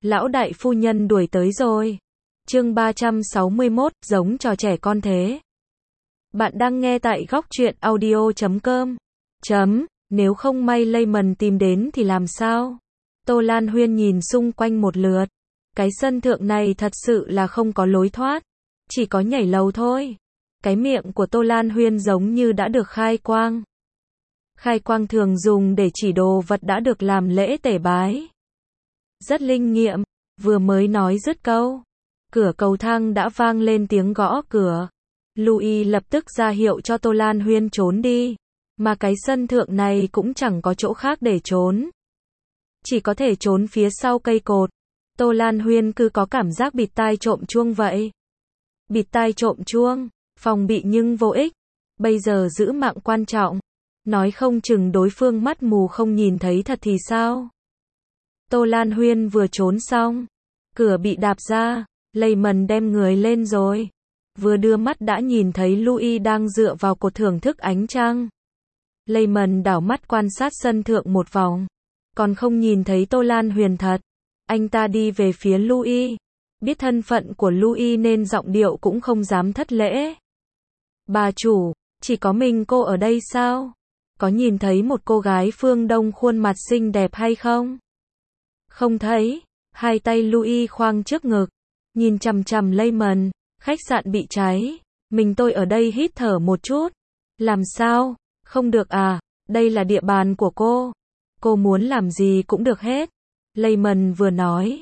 Lão đại phu nhân đuổi tới rồi. Chương 361, giống trò trẻ con thế. Bạn đang nghe tại góc truyện audio.com. Nếu không may Layman tìm đến thì làm sao? Tô Lan Huyên nhìn xung quanh một lượt. Cái sân thượng này thật sự là không có lối thoát. Chỉ có nhảy lầu thôi. Cái miệng của Tô Lan Huyên giống như đã được khai quang. Khai quang thường dùng để chỉ đồ vật đã được làm lễ tể bái. Rất linh nghiệm, vừa mới nói dứt câu. Cửa cầu thang đã vang lên tiếng gõ cửa. Louis lập tức ra hiệu cho Tô Lan Huyên trốn đi. Mà cái sân thượng này cũng chẳng có chỗ khác để trốn. Chỉ có thể trốn phía sau cây cột. Tô Lan Huyên cứ có cảm giác bịt tai trộm chuông vậy. Bịt tai trộm chuông, phòng bị nhưng vô ích. Bây giờ giữ mạng quan trọng. Nói không chừng đối phương mắt mù không nhìn thấy thật thì sao? Tô Lan Huyên vừa trốn xong. Cửa bị đạp ra. Layman đem người lên rồi. Vừa đưa mắt đã nhìn thấy Louis đang dựa vào cột thưởng thức ánh trăng. Layman đảo mắt quan sát sân thượng một vòng. Còn không nhìn thấy Tô Lan Huyên thật. Anh ta đi về phía Louis. Biết thân phận của Louis nên giọng điệu cũng không dám thất lễ. Bà chủ, chỉ có mình cô ở đây sao? Có nhìn thấy một cô gái phương Đông khuôn mặt xinh đẹp hay không? Không thấy. Hai tay Louis khoang trước ngực. Nhìn chằm chằm Layman. Khách sạn bị cháy. Mình tôi ở đây hít thở một chút. Làm sao? Không được à? Đây là địa bàn của cô. Cô muốn làm gì cũng được hết. Layman vừa nói.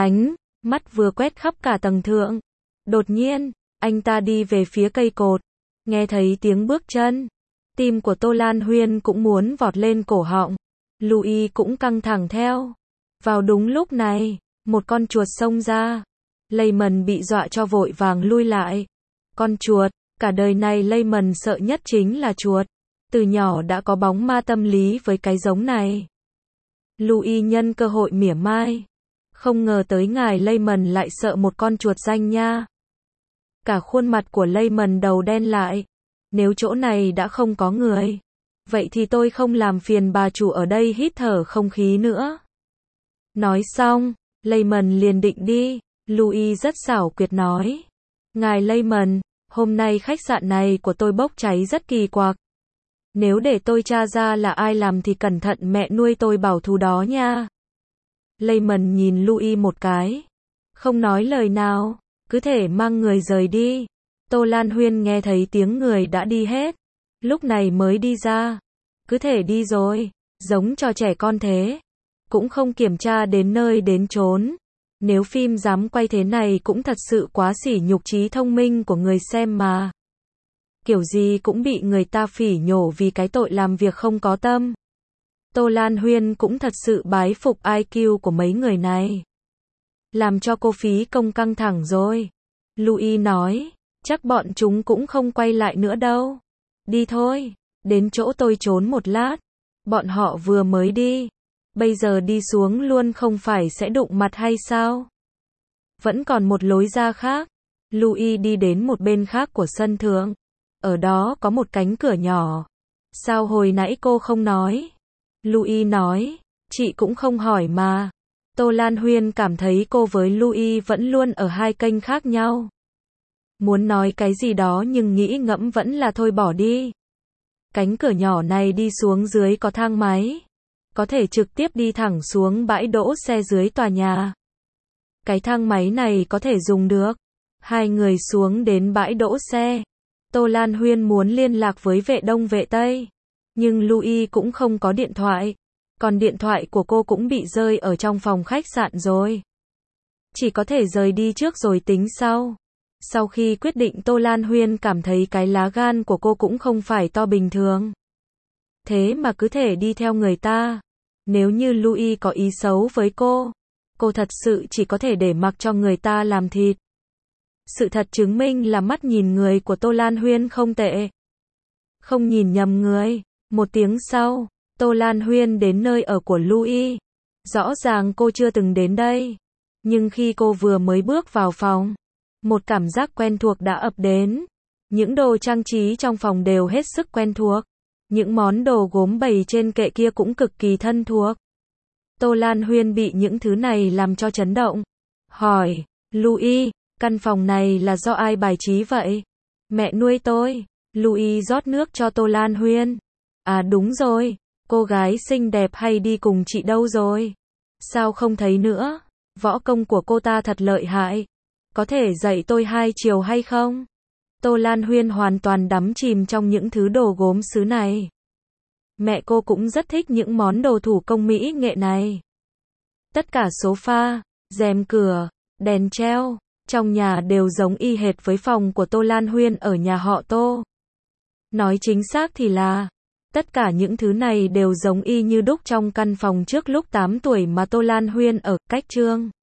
Mắt vừa quét khắp cả tầng thượng. Đột nhiên, anh ta đi về phía cây cột. Nghe thấy tiếng bước chân. Tim của Tô Lan Huyên cũng muốn vọt lên cổ họng. Louis cũng căng thẳng theo. Vào đúng lúc này, một con chuột xông ra. Layman bị dọa cho vội vàng lui lại. Con chuột, cả đời này Layman sợ nhất chính là chuột. Từ nhỏ đã có bóng ma tâm lý với cái giống này. Louis nhân cơ hội mỉa mai. Không ngờ tới ngài Layman lại sợ một con chuột danh nha. Cả khuôn mặt của Layman đầu đen lại. Nếu chỗ này đã không có người, vậy thì tôi không làm phiền bà chủ ở đây hít thở không khí nữa. Nói xong, Layman liền định đi. Louis rất xảo quyệt nói. Ngài Layman, hôm nay khách sạn này của tôi bốc cháy rất kỳ quặc. Nếu để tôi tra ra là ai làm thì cẩn thận mẹ nuôi tôi bảo thù đó nha. Layman nhìn Louis một cái. Không nói lời nào, cứ thể mang người rời đi. Tô Lan Huyên nghe thấy tiếng người đã đi hết. Lúc này mới đi ra. Cứ thể đi rồi, giống trò trẻ con thế. Cũng không kiểm tra đến nơi đến chốn. Nếu phim dám quay thế này cũng thật sự quá sỉ nhục trí thông minh của người xem mà. Kiểu gì cũng bị người ta phỉ nhổ vì cái tội làm việc không có tâm. Tô Lan Huyên cũng thật sự bái phục IQ của mấy người này. Làm cho cô phí công căng thẳng rồi. Louis nói, chắc bọn chúng cũng không quay lại nữa đâu. Đi thôi, đến chỗ tôi trốn một lát. Bọn họ vừa mới đi. Bây giờ đi xuống luôn không phải sẽ đụng mặt hay sao? Vẫn còn một lối ra khác. Louis đi đến một bên khác của sân thượng. Ở đó có một cánh cửa nhỏ. Sao hồi nãy cô không nói? Louis nói, chị cũng không hỏi mà. Tô Lan Huyên cảm thấy cô với Louis vẫn luôn ở hai kênh khác nhau. Muốn nói cái gì đó nhưng nghĩ ngẫm vẫn là thôi bỏ đi. Cánh cửa nhỏ này đi xuống dưới có thang máy. Có thể trực tiếp đi thẳng xuống bãi đỗ xe dưới tòa nhà. Cái thang máy này có thể dùng được. Hai người xuống đến bãi đỗ xe. Tô Lan Huyên muốn liên lạc với vệ Đông vệ Tây. Nhưng Louis cũng không có điện thoại. Còn điện thoại của cô cũng bị rơi ở trong phòng khách sạn rồi. Chỉ có thể rời đi trước rồi tính sau. Sau khi quyết định Tô Lan Huyên cảm thấy cái lá gan của cô cũng không phải to bình thường. Thế mà cứ thể đi theo người ta. Nếu như Louis có ý xấu với cô thật sự chỉ có thể để mặc cho người ta làm thịt. Sự thật chứng minh là mắt nhìn người của Tô Lan Huyên không tệ. Không nhìn nhầm người. Một tiếng sau, Tô Lan Huyên đến nơi ở của Louis. Rõ ràng cô chưa từng đến đây. Nhưng khi cô vừa mới bước vào phòng, một cảm giác quen thuộc đã ập đến. Những đồ trang trí trong phòng đều hết sức quen thuộc. Những món đồ gốm bày trên kệ kia cũng cực kỳ thân thuộc. Tô Lan Huyên bị những thứ này làm cho chấn động. Hỏi, Louis, căn phòng này là do ai bài trí vậy? Mẹ nuôi tôi. Louis rót nước cho Tô Lan Huyên. À đúng rồi, cô gái xinh đẹp hay đi cùng chị đâu rồi? Sao không thấy nữa? Võ công của cô ta thật lợi hại. Có thể dạy tôi 2 chiều hay không? Tô Lan Huyên hoàn toàn đắm chìm trong những thứ đồ gốm sứ này. Mẹ cô cũng rất thích những món đồ thủ công mỹ nghệ này. Tất cả sofa, rèm cửa, đèn treo, trong nhà đều giống y hệt với phòng của Tô Lan Huyên ở nhà họ Tô. Nói chính xác thì là, tất cả những thứ này đều giống y như đúc trong căn phòng trước lúc 8 tuổi mà Tô Lan Huyên ở, cách Trương